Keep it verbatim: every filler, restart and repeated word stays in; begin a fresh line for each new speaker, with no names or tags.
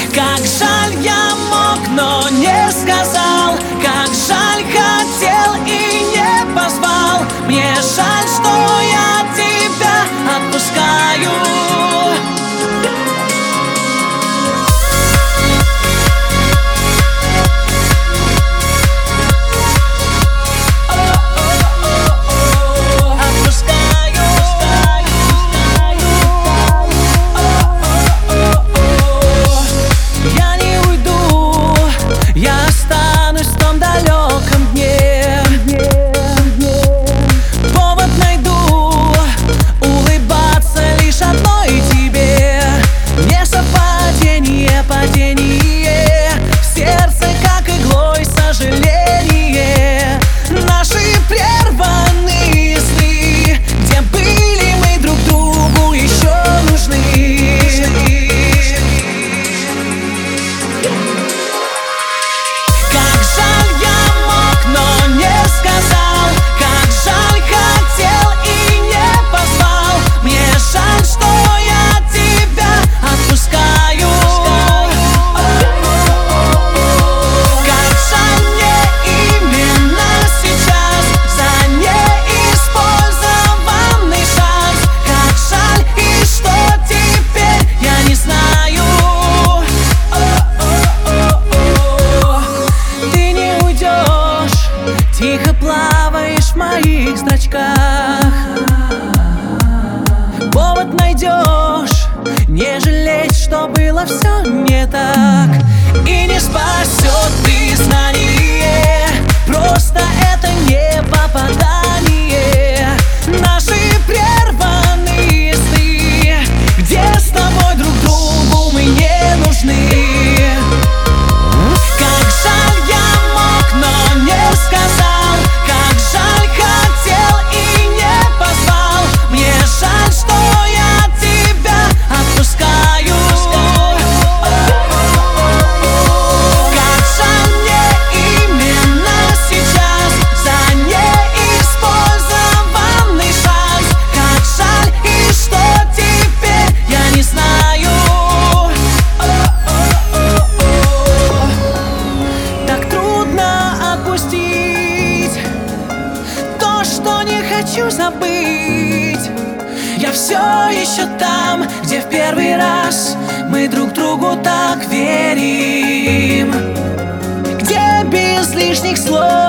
Как жаль, я мог, но не сказал. Как жаль, хотел и не позвал. Мне жаль, что я тебя отпускаю. Падение в сердце, как иглой сожаление. Наши прерванные сны, где были мы друг другу еще нужны. Как жаль, я мог, но не сказал. Как жаль, хотел и не позвал. Мне жаль, что я тебя отпускаю. Тихо плаваешь в моих зрачках. Повод найдешь, не жалеть, что было все не так. И не спасет признание, просто это не попадание. Наши прерванные сны, где с тобой друг другу мы не нужны. Как жаль, я мог, но не сказал. Хочу забыть. Я все еще там, где в первый раз мы друг другу так верим, где без лишних слов